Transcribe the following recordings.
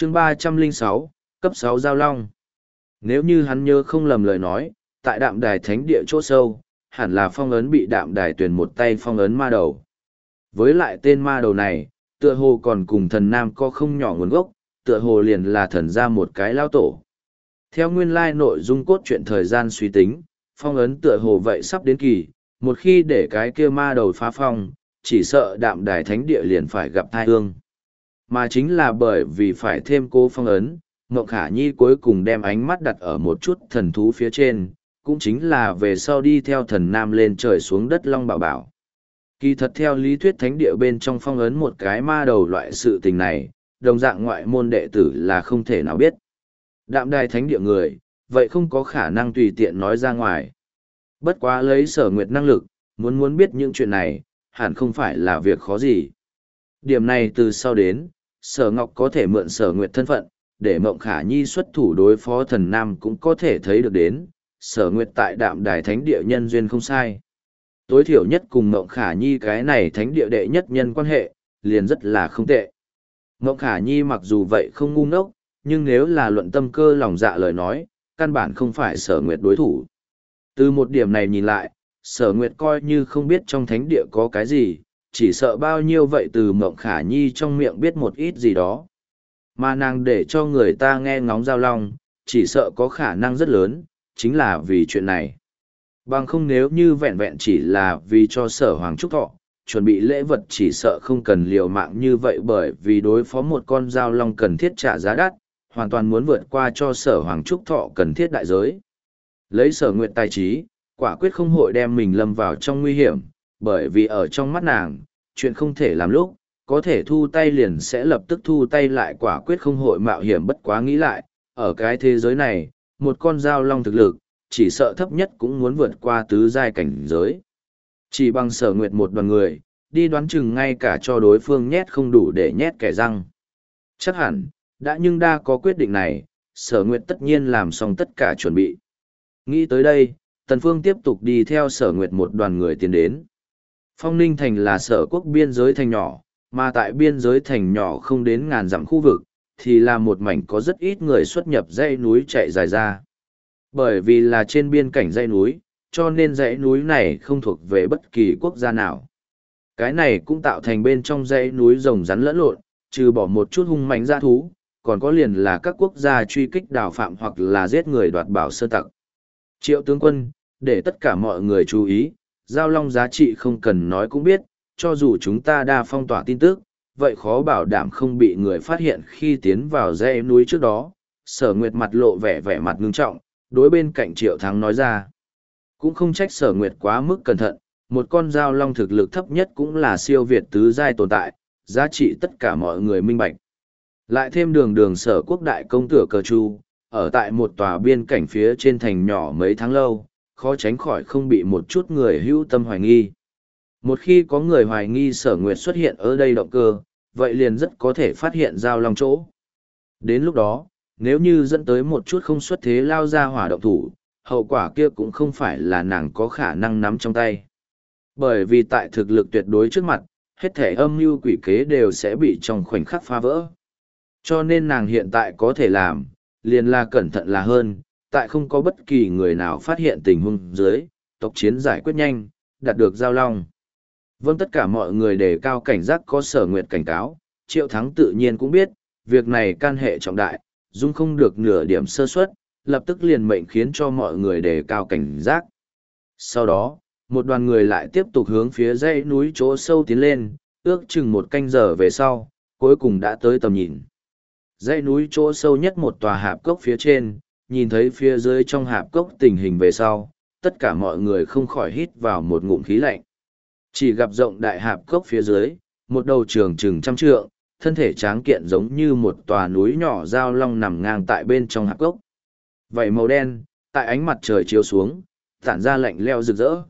chương 306, cấp 6 Giao Long. Nếu như hắn nhớ không lầm lời nói, tại đạm đài thánh địa chỗ sâu, hẳn là phong ấn bị đạm đài tuyển một tay phong ấn ma đầu. Với lại tên ma đầu này, tựa hồ còn cùng thần nam có không nhỏ nguồn gốc, tựa hồ liền là thần ra một cái lao tổ. Theo nguyên lai nội dung cốt truyện thời gian suy tính, phong ấn tựa hồ vậy sắp đến kỳ, một khi để cái kia ma đầu phá phong, chỉ sợ đạm đài thánh địa liền phải gặp tai ương. Mà chính là bởi vì phải thêm cô phong ấn, Ngộng Khả Nhi cuối cùng đem ánh mắt đặt ở một chút thần thú phía trên, cũng chính là về sau đi theo thần nam lên trời xuống đất Long Bảo Bảo. Kỳ thật theo lý thuyết thánh địa bên trong phong ấn một cái ma đầu loại sự tình này, đồng dạng ngoại môn đệ tử là không thể nào biết. Đạm đài thánh địa người, vậy không có khả năng tùy tiện nói ra ngoài. Bất quá lấy Sở Nguyệt năng lực, muốn biết những chuyện này, hẳn không phải là việc khó gì. Điểm này từ sau đến, Sở Ngọc có thể mượn Sở Nguyệt thân phận, để Mộng Khả Nhi xuất thủ đối phó thần nam cũng có thể thấy được đến, Sở Nguyệt tại đạm đài thánh địa nhân duyên không sai. Tối thiểu nhất cùng Mộng Khả Nhi cái này thánh địa đệ nhất nhân quan hệ, liền rất là không tệ. Mộng Khả Nhi mặc dù vậy không ngu ngốc, nhưng nếu là luận tâm cơ lòng dạ lời nói, căn bản không phải Sở Nguyệt đối thủ. Từ một điểm này nhìn lại, Sở Nguyệt coi như không biết trong thánh địa có cái gì, chỉ sợ bao nhiêu vậy từ Mộng Khả Nhi trong miệng biết một ít gì đó. Mà nàng để cho người ta nghe ngóng Giao Long, chỉ sợ có khả năng rất lớn, chính là vì chuyện này. Bằng không nếu như vẹn vẹn chỉ là vì cho Sở Hoàng Trúc Thọ, chuẩn bị lễ vật chỉ sợ không cần liều mạng như vậy, bởi vì đối phó một con Giao Long cần thiết trả giá đắt, hoàn toàn muốn vượt qua cho Sở Hoàng Trúc Thọ cần thiết đại giới. Lấy Sở Nguyệt tài trí, quả quyết không hội đem mình lâm vào trong nguy hiểm, bởi vì ở trong mắt nàng, chuyện không thể làm lúc, có thể thu tay liền sẽ lập tức thu tay lại, quả quyết không hội mạo hiểm. Bất quá nghĩ lại, ở cái thế giới này, một con Giao Long thực lực, chỉ sợ thấp nhất cũng muốn vượt qua tứ giai cảnh giới. Chỉ bằng Sở Nguyệt một đoàn người, đi đoán chừng ngay cả cho đối phương nhét không đủ để nhét kẻ răng. Chắc hẳn, đã nhưng đa có quyết định này, Sở Nguyệt tất nhiên làm xong tất cả chuẩn bị. Nghĩ tới đây, Tần Phương tiếp tục đi theo Sở Nguyệt một đoàn người tiến đến. Phong Ninh Thành là Sở quốc biên giới thành nhỏ, mà tại biên giới thành nhỏ không đến ngàn dặm khu vực, thì là một mảnh có rất ít người xuất nhập dãy núi chạy dài ra. Bởi vì là trên biên cảnh dãy núi, cho nên dãy núi này không thuộc về bất kỳ quốc gia nào. Cái này cũng tạo thành bên trong dãy núi rồng rắn lẫn lộn, trừ bỏ một chút hung mãnh dã thú, còn có liền là các quốc gia truy kích đào phạm hoặc là giết người đoạt bảo sơ tặc. Triệu tướng quân, để tất cả mọi người chú ý, Giao Long giá trị không cần nói cũng biết, cho dù chúng ta đa phong tỏa tin tức, vậy khó bảo đảm không bị người phát hiện khi tiến vào dãy núi trước đó. Sở Nguyệt mặt lộ vẻ mặt ngưng trọng, đối bên cạnh Triệu Thắng nói ra. Cũng không trách Sở Nguyệt quá mức cẩn thận, một con Giao Long thực lực thấp nhất cũng là siêu việt tứ giai tồn tại, giá trị tất cả mọi người minh bạch. Lại thêm đường Sở quốc đại công tử Cờ Chu, ở tại một tòa biên cảnh phía trên thành nhỏ mấy tháng lâu, khó tránh khỏi không bị một chút người hữu tâm hoài nghi. Một khi có người hoài nghi Sở Nguyệt xuất hiện ở đây động cơ, vậy liền rất có thể phát hiện Giao Long chỗ. Đến lúc đó, nếu như dẫn tới một chút không xuất thế lao ra hỏa động thủ, hậu quả kia cũng không phải là nàng có khả năng nắm trong tay. Bởi vì tại thực lực tuyệt đối trước mặt, hết thể âm mưu quỷ kế đều sẽ bị trong khoảnh khắc phá vỡ. Cho nên nàng hiện tại có thể làm, liền là cẩn thận là hơn, tại không có bất kỳ người nào phát hiện tình huống dưới, tộc chiến giải quyết nhanh, đạt được Giao Long. Vâng, tất cả mọi người đề cao cảnh giác, có Sở Nguyệt cảnh cáo, Triệu Thắng tự nhiên cũng biết, việc này can hệ trọng đại, dung không được nửa điểm sơ suất, lập tức liền mệnh khiến cho mọi người đề cao cảnh giác. Sau đó, một đoàn người lại tiếp tục hướng phía dãy núi chỗ sâu tiến lên, ước chừng một canh giờ về sau, cuối cùng đã tới tầm nhìn. Dãy núi chỗ sâu nhất một tòa hạp cốc phía trên, nhìn thấy phía dưới trong hạp cốc tình hình về sau, tất cả mọi người không khỏi hít vào một ngụm khí lạnh. Chỉ gặp rộng đại hạp cốc phía dưới, một đầu trường chừng trăm trượng, thân thể tráng kiện giống như một tòa núi nhỏ Giao Long nằm ngang tại bên trong hạp cốc. Vảy màu đen, tại ánh mặt trời chiếu xuống, tản ra lạnh leo rực rỡ.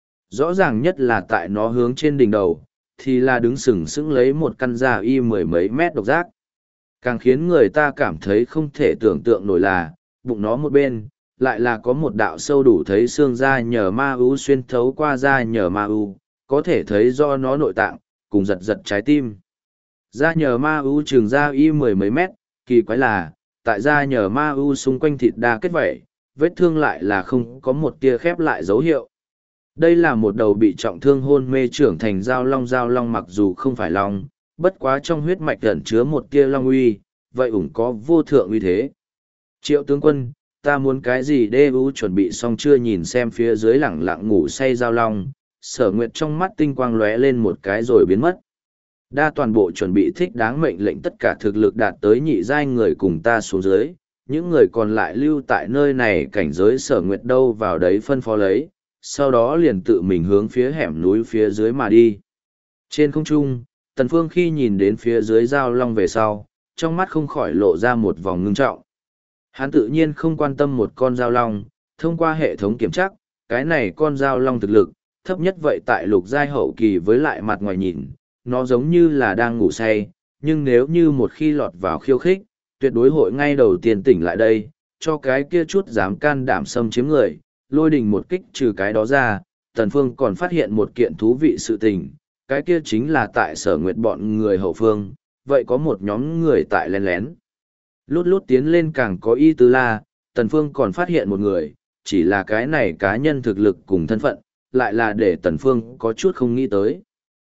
Rõ ràng nhất là tại nó hướng trên đỉnh đầu, thì là đứng sừng sững lấy một căn da y mười mấy mét độc giác. Càng khiến người ta cảm thấy không thể tưởng tượng nổi là, bụng nó một bên, lại là có một đạo sâu đủ thấy xương da nhờ ma ưu xuyên thấu qua da nhờ ma ưu, có thể thấy do nó nội tạng, cùng giật giật trái tim. Da nhờ ma ưu trường da y mười mấy mét, kỳ quái là, tại gia nhờ ma u xung quanh thịt đa kết vẩy, vết thương lại là không có một tia khép lại dấu hiệu. Đây là một đầu bị trọng thương hôn mê trưởng thành giao long mặc dù không phải long, bất quá trong huyết mạch ẩn chứa một tia long uy, vậy ủng có vô thượng uy thế. Triệu tướng quân, ta muốn cái gì đê u chuẩn bị xong chưa nhìn xem phía dưới lẳng lặng ngủ say giao long, Sở Nguyệt trong mắt tinh quang lóe lên một cái rồi biến mất. Đa toàn bộ chuẩn bị thích đáng mệnh lệnh tất cả thực lực đạt tới nhị giai người cùng ta xuống dưới, những người còn lại lưu tại nơi này cảnh giới Sở Nguyệt đâu vào đấy phân phó lấy, sau đó liền tự mình hướng phía hẻm núi phía dưới mà đi. Trên không trung, Tần Phương khi nhìn đến phía dưới giao long về sau, trong mắt không khỏi lộ ra một vòng ngưng trọng. Hắn tự nhiên không quan tâm một con giao long, thông qua hệ thống kiểm tra, cái này con giao long thực lực, thấp nhất vậy tại lục giai hậu kỳ với lại mặt ngoài nhìn, nó giống như là đang ngủ say, nhưng nếu như một khi lọt vào khiêu khích, tuyệt đối hội ngay đầu tiên tỉnh lại đây, cho cái kia chút dám can đảm xâm chiếm người, lôi đình một kích trừ cái đó ra, Tần Phương còn phát hiện một kiện thú vị sự tình, cái kia chính là tại Sở Nguyệt bọn người hậu phương, vậy có một nhóm người tại lén lén. Lút lút tiến lên càng có ý tứ là, Tần Phương còn phát hiện một người, chỉ là cái này cá nhân thực lực cùng thân phận, lại là để Tần Phương có chút không nghĩ tới.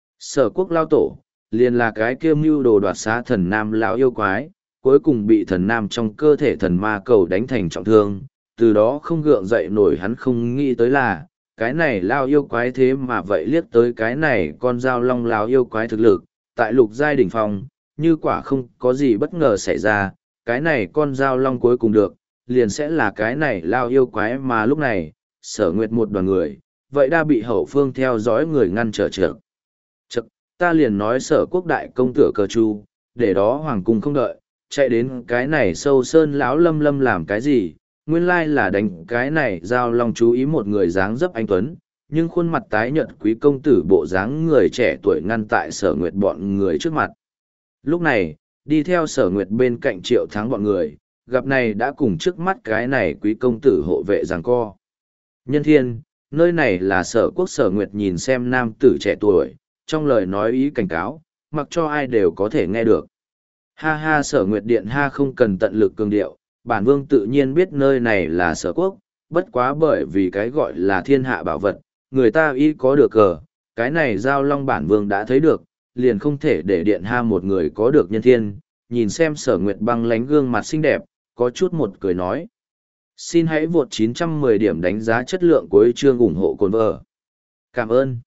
Sở Quốc lao tổ, liền là cái kia mưu đồ đoạt xá thần nam lão yêu quái, cuối cùng bị thần nam trong cơ thể thần ma cầu đánh thành trọng thương, từ đó không gượng dậy nổi. Hắn không nghĩ tới là, cái này lao yêu quái thế mà vậy liếc tới cái này con dao long lao yêu quái thực lực, tại lục giai đỉnh phong, như quả không có gì bất ngờ xảy ra, cái này con dao long cuối cùng được, liền sẽ là cái này lao yêu quái mà lúc này, Sở Nguyệt một đoàn người, vậy đã bị hậu phương theo dõi người ngăn trở trở. Chậc, ta liền nói Sở Quốc đại công tử Cờ Chu, để đó hoàng cung không đợi, chạy đến cái này sâu sơn lão lâm lâm làm cái gì, nguyên lai là đánh cái này giao long. Chú ý một người dáng dấp anh tuấn, nhưng khuôn mặt tái nhợt quý công tử bộ dáng người trẻ tuổi ngăn tại Sở Nguyệt bọn người trước mặt. Lúc này, đi theo Sở Nguyệt bên cạnh Triệu Thắng bọn người, gặp này đã cùng trước mắt cái này quý công tử hộ vệ giằng co. Nhân thiên, nơi này là Sở Quốc. Sở Nguyệt nhìn xem nam tử trẻ tuổi, trong lời nói ý cảnh cáo, mặc cho ai đều có thể nghe được. Ha ha, Sở Nguyệt điện ha, không cần tận lực cường điệu, bản vương tự nhiên biết nơi này là Sở Quốc, bất quá bởi vì cái gọi là thiên hạ bảo vật, người ta y có được cờ, cái này giao long bản vương đã thấy được, liền không thể để điện ha một người có được nhân thiên. Nhìn xem Sở Nguyệt băng lánh gương mặt xinh đẹp, có chút một cười nói. Xin hãy vượt 910 điểm đánh giá chất lượng cuối chương ủng hộ cồn vợ. Cảm ơn.